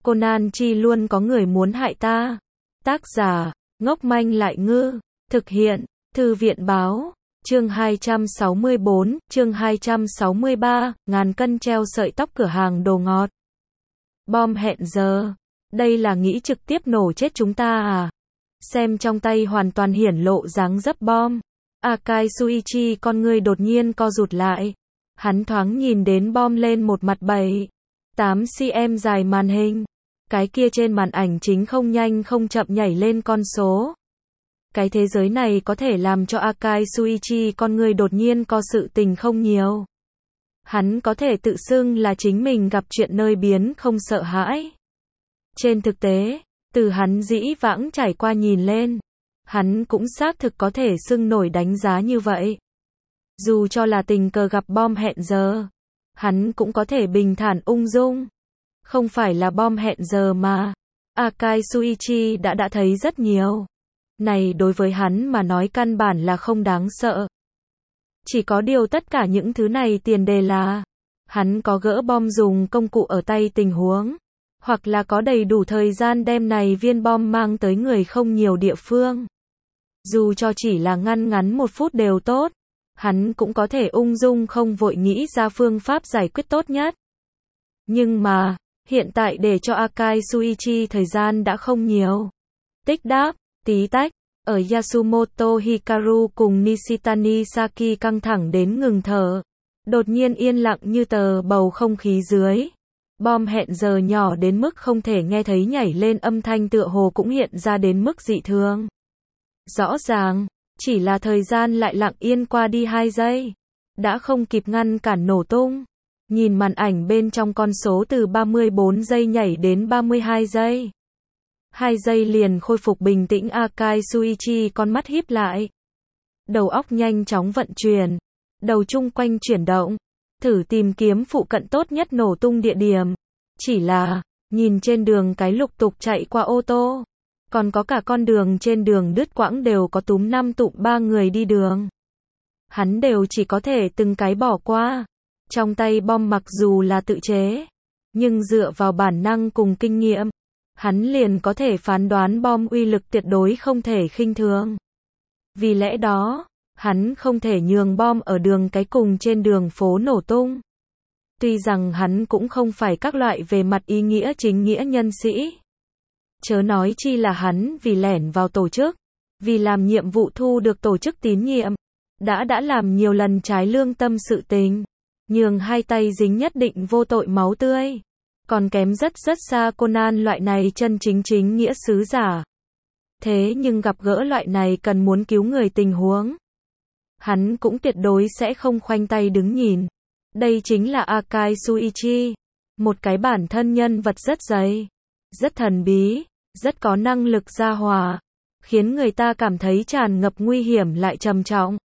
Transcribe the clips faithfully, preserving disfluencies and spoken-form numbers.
Conan chi luôn có người muốn hại ta. Tác giả, ngốc manh lại ngư. Thực hiện, Thư viện báo. Chương hai trăm sáu mươi bốn, chương hai trăm sáu mươi ba, ngàn cân treo sợi tóc cửa hàng đồ ngọt. Bom hẹn giờ. Đây là nghĩ trực tiếp nổ chết chúng ta à? Xem trong tay hoàn toàn hiển lộ dáng dấp bom. Akai Shuichi con người đột nhiên co rụt lại. Hắn thoáng nhìn đến bom lên một mặt bảy, tám xăng-ti-mét dài màn hình. Cái kia trên màn ảnh chính không nhanh không chậm nhảy lên con số. Cái thế giới này có thể làm cho Akai Shuichi con người đột nhiên có sự tình không nhiều. Hắn có thể tự xưng là chính mình gặp chuyện nơi biến không sợ hãi. Trên thực tế, từ hắn dĩ vãng trải qua nhìn lên, hắn cũng xác thực có thể xưng nổi đánh giá như vậy. Dù cho là tình cờ gặp bom hẹn giờ, hắn cũng có thể bình thản ung dung. Không phải là bom hẹn giờ mà, Akai Shuichi đã đã thấy rất nhiều. Này đối với hắn mà nói căn bản là không đáng sợ. Chỉ có điều tất cả những thứ này tiền đề là hắn có gỡ bom dùng công cụ ở tay tình huống, hoặc là có đầy đủ thời gian đem này viên bom mang tới người không nhiều địa phương. Dù cho chỉ là ngăn ngắn một phút đều tốt, hắn cũng có thể ung dung không vội nghĩ ra phương pháp giải quyết tốt nhất. Nhưng mà, hiện tại để cho Akai Shuichi thời gian đã không nhiều. Tích đáp, tí tách, ở Yasumoto Hikaru cùng Nishitani Saki căng thẳng đến ngừng thở. Đột nhiên yên lặng như tờ bầu không khí dưới. Bom hẹn giờ nhỏ đến mức không thể nghe thấy nhảy lên âm thanh tựa hồ cũng hiện ra đến mức dị thường. Rõ ràng, chỉ là thời gian lại lặng yên qua đi hai giây. Đã không kịp ngăn cản nổ tung. Nhìn màn ảnh bên trong con số từ ba mươi bốn giây nhảy đến ba mươi hai giây. Hai giây liền khôi phục bình tĩnh Akai Shuichi con mắt híp lại. Đầu óc nhanh chóng vận chuyển. Đầu chung quanh chuyển động. Thử tìm kiếm phụ cận tốt nhất nổ tung địa điểm. Chỉ là, nhìn trên đường cái lục tục chạy qua ô tô. Còn có cả con đường trên đường đứt quãng đều có túm năm tụm ba người đi đường. Hắn đều chỉ có thể từng cái bỏ qua. Trong tay bom mặc dù là tự chế, nhưng dựa vào bản năng cùng kinh nghiệm, hắn liền có thể phán đoán bom uy lực tuyệt đối không thể khinh thường. Vì lẽ đó, hắn không thể nhường bom ở đường cái cùng trên đường phố nổ tung. Tuy rằng hắn cũng không phải các loại về mặt ý nghĩa chính nghĩa nhân sĩ. Chớ nói chi là hắn vì lẻn vào tổ chức, vì làm nhiệm vụ thu được tổ chức tín nhiệm, đã đã làm nhiều lần trái lương tâm sự tình, nhường hai tay dính nhất định vô tội máu tươi. Còn kém rất rất xa Conan loại này chân chính chính nghĩa sứ giả. Thế nhưng gặp gỡ loại này cần muốn cứu người tình huống, hắn cũng tuyệt đối sẽ không khoanh tay đứng nhìn. Đây chính là Akai Shuichi, một cái bản thân nhân vật rất dày, rất thần bí, rất có năng lực gia hòa, khiến người ta cảm thấy tràn ngập nguy hiểm lại trầm trọng.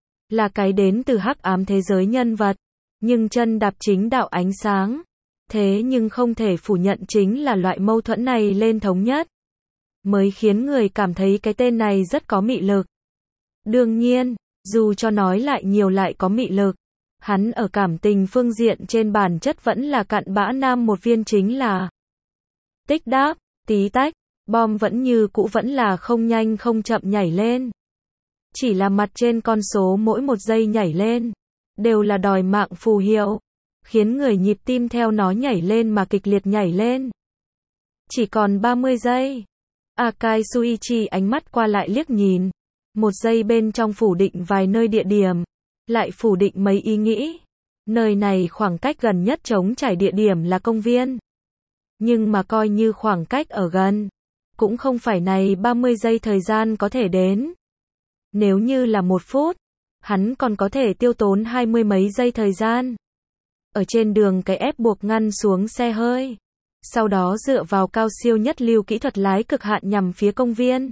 Là cái đến từ hắc ám thế giới nhân vật, nhưng chân đạp chính đạo ánh sáng. Thế nhưng không thể phủ nhận chính là loại mâu thuẫn này lên thống nhất, mới khiến người cảm thấy cái tên này rất có mị lực. Đương nhiên, dù cho nói lại nhiều lại có mị lực, hắn ở cảm tình phương diện trên bản chất vẫn là cặn bã nam một viên chính là. Tích đáp, tí tách, bom vẫn như cũ vẫn là không nhanh không chậm nhảy lên. Chỉ là mặt trên con số mỗi một giây nhảy lên, đều là đòi mạng phù hiệu, khiến người nhịp tim theo nó nhảy lên mà kịch liệt nhảy lên. Chỉ còn ba mươi giây. Akai Shuichi ánh mắt qua lại liếc nhìn. Một giây bên trong phủ định vài nơi địa điểm, lại phủ định mấy ý nghĩ. Nơi này khoảng cách gần nhất trống trải địa điểm là công viên. Nhưng mà coi như khoảng cách ở gần, cũng không phải này ba mươi giây thời gian có thể đến. Nếu như là một phút, hắn còn có thể tiêu tốn hai mươi mấy giây thời gian. Ở trên đường cái ép buộc ngăn xuống xe hơi. Sau đó dựa vào cao siêu nhất lưu kỹ thuật lái cực hạn nhằm phía công viên.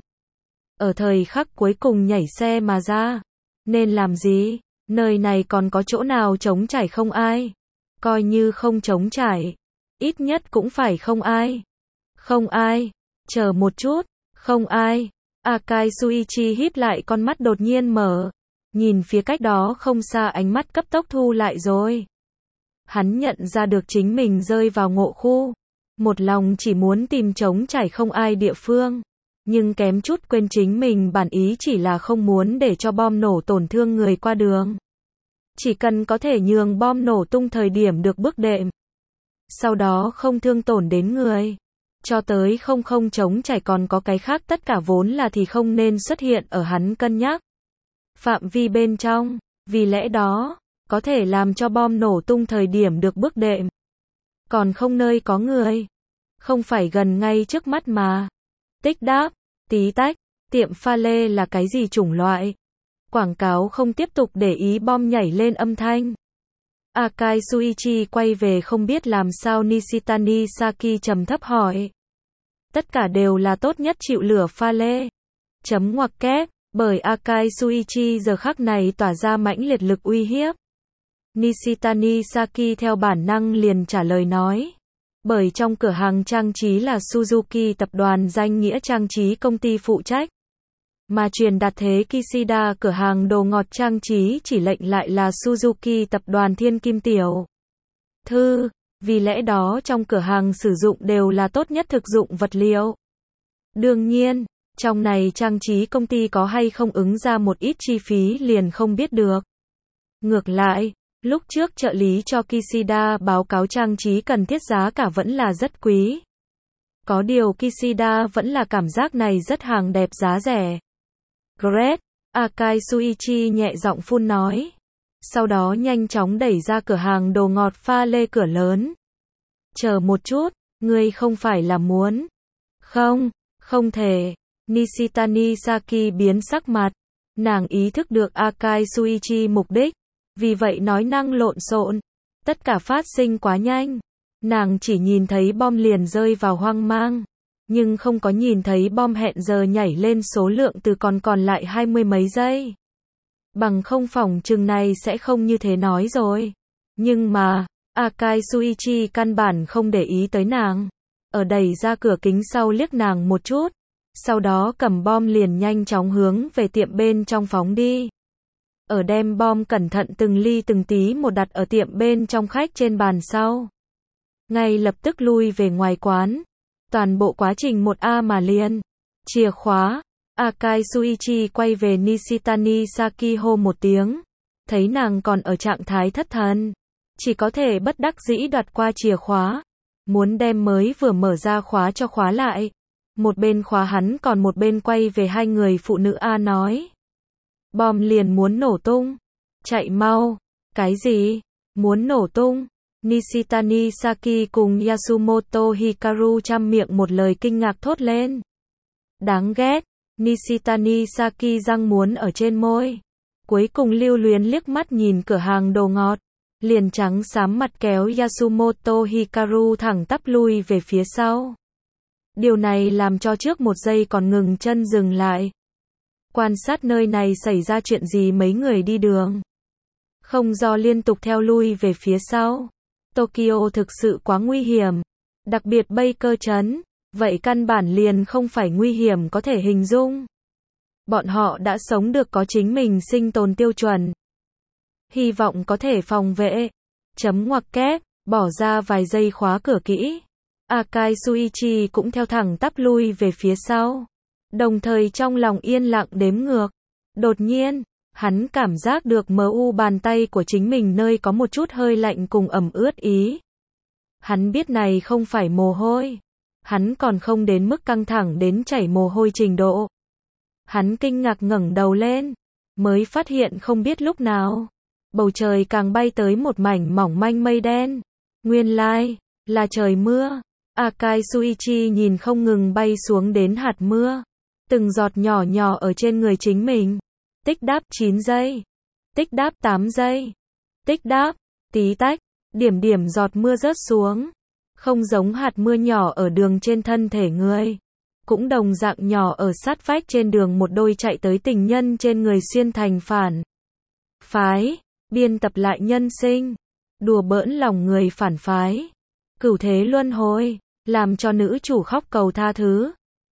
Ở thời khắc cuối cùng nhảy xe mà ra. Nên làm gì? Nơi này còn có chỗ nào trống trải không ai? Coi như không trống trải, ít nhất cũng phải không ai. Không ai. Chờ một chút. Không ai. Akai Shuichi híp lại con mắt đột nhiên mở. Nhìn phía cách đó không xa ánh mắt cấp tốc thu lại rồi. Hắn nhận ra được chính mình rơi vào ngộ khu. Một lòng chỉ muốn tìm trống trải không ai địa phương. Nhưng kém chút quên chính mình bản ý chỉ là không muốn để cho bom nổ tổn thương người qua đường. Chỉ cần có thể nhường bom nổ tung thời điểm được bước đệm. Sau đó không thương tổn đến người. Cho tới không không trống trải còn có cái khác tất cả vốn là thì không nên xuất hiện ở hắn cân nhắc. Phạm vi bên trong. Vì lẽ đó, có thể làm cho bom nổ tung thời điểm được bước đệm. Còn không nơi có người. Không phải gần ngay trước mắt mà. Tích đáp, tí tách, tiệm pha lê là cái gì chủng loại? Quảng cáo không tiếp tục để ý bom nhảy lên âm thanh. Akai Shuichi quay về không biết làm sao Nishitani Saki trầm thấp hỏi. Tất cả đều là tốt nhất chịu lửa pha lê. Chấm ngoặc kép, bởi Akai Shuichi giờ khắc này tỏa ra mãnh liệt lực uy hiếp. Nishitani Saki theo bản năng liền trả lời nói. Bởi trong cửa hàng trang trí là Suzuki tập đoàn danh nghĩa trang trí công ty phụ trách. Mà truyền đạt thế Kishida cửa hàng đồ ngọt trang trí chỉ lệnh lại là Suzuki tập đoàn Thiên Kim Tiểu Thư. Vì lẽ đó trong cửa hàng sử dụng đều là tốt nhất thực dụng vật liệu. Đương nhiên, trong này trang trí công ty có hay không ứng ra một ít chi phí liền không biết được. Ngược lại, lúc trước trợ lý cho Kishida báo cáo trang trí cần thiết giá cả vẫn là rất quý. Có điều Kishida vẫn là cảm giác này rất hàng đẹp giá rẻ. Great, Akai Shuichi nhẹ giọng phun nói. Sau đó nhanh chóng đẩy ra cửa hàng đồ ngọt pha lê cửa lớn. Chờ một chút, ngươi không phải là muốn. Không, không thể. Nishitani Saki biến sắc mặt. Nàng ý thức được Akai Shuichi mục đích. Vì vậy nói năng lộn xộn. Tất cả phát sinh quá nhanh. Nàng chỉ nhìn thấy bom liền rơi vào hoang mang. Nhưng không có nhìn thấy bom hẹn giờ nhảy lên số lượng từ còn còn lại hai mươi mấy giây. Bằng không phòng chừng này sẽ không như thế nói rồi. Nhưng mà, Akai Shuichi căn bản không để ý tới nàng. Ở đẩy ra cửa kính sau liếc nàng một chút. Sau đó cầm bom liền nhanh chóng hướng về tiệm bên trong phóng đi. Ở đem bom cẩn thận từng ly từng tí một đặt ở tiệm bên trong khách trên bàn sau. Ngay lập tức lui về ngoài quán. Toàn bộ quá trình một A mà liền. Chìa khóa. Akai Shuichi quay về Nishitani Saki hô một tiếng. Thấy nàng còn ở trạng thái thất thần. Chỉ có thể bất đắc dĩ đoạt qua chìa khóa. Muốn đem mới vừa mở ra khóa cho khóa lại. Một bên khóa hắn còn một bên quay về hai người phụ nữ A nói. Bom liền muốn nổ tung. Chạy mau. Cái gì? Muốn nổ tung? Nishitani Saki cùng Yasumoto Hikaru trăm miệng một lời kinh ngạc thốt lên. Đáng ghét. Nishitani Saki răng muốn ở trên môi. Cuối cùng lưu luyến liếc mắt nhìn cửa hàng đồ ngọt. Liền trắng xám mặt kéo Yasumoto Hikaru thẳng tắp lui về phía sau. Điều này làm cho trước một giây còn ngừng chân dừng lại. Quan sát nơi này xảy ra chuyện gì mấy người đi đường. Không do liên tục theo lui về phía sau. Tokyo thực sự quá nguy hiểm. Đặc biệt Baker trấn. Vậy căn bản liền không phải nguy hiểm có thể hình dung. Bọn họ đã sống được có chính mình sinh tồn tiêu chuẩn. Hy vọng có thể phòng vệ. Chấm ngoặc kép, bỏ ra vài giây khóa cửa kỹ. Akai Shuichi cũng theo thẳng tắp lui về phía sau. Đồng thời trong lòng yên lặng đếm ngược. Đột nhiên, hắn cảm giác được mờ u bàn tay của chính mình nơi có một chút hơi lạnh cùng ẩm ướt ý. Hắn biết này không phải mồ hôi. Hắn còn không đến mức căng thẳng đến chảy mồ hôi trình độ. Hắn kinh ngạc ngẩng đầu lên. Mới phát hiện không biết lúc nào. Bầu trời càng bay tới một mảnh mỏng manh mây đen. Nguyên lai, là trời mưa. Akai Shuichi nhìn không ngừng bay xuống đến hạt mưa. Từng giọt nhỏ nhỏ ở trên người chính mình. Tích đáp chín giây. Tích đáp tám giây. Tích đáp, tí tách. Điểm điểm giọt mưa rớt xuống. Không giống hạt mưa nhỏ ở đường trên thân thể người. Cũng đồng dạng nhỏ ở sát vách trên đường một đôi chạy tới tình nhân trên người xuyên thành phản. Phái. Biên tập lại nhân sinh. Đùa bỡn lòng người phản phái. Cửu thế luân hồi. Làm cho nữ chủ khóc cầu tha thứ.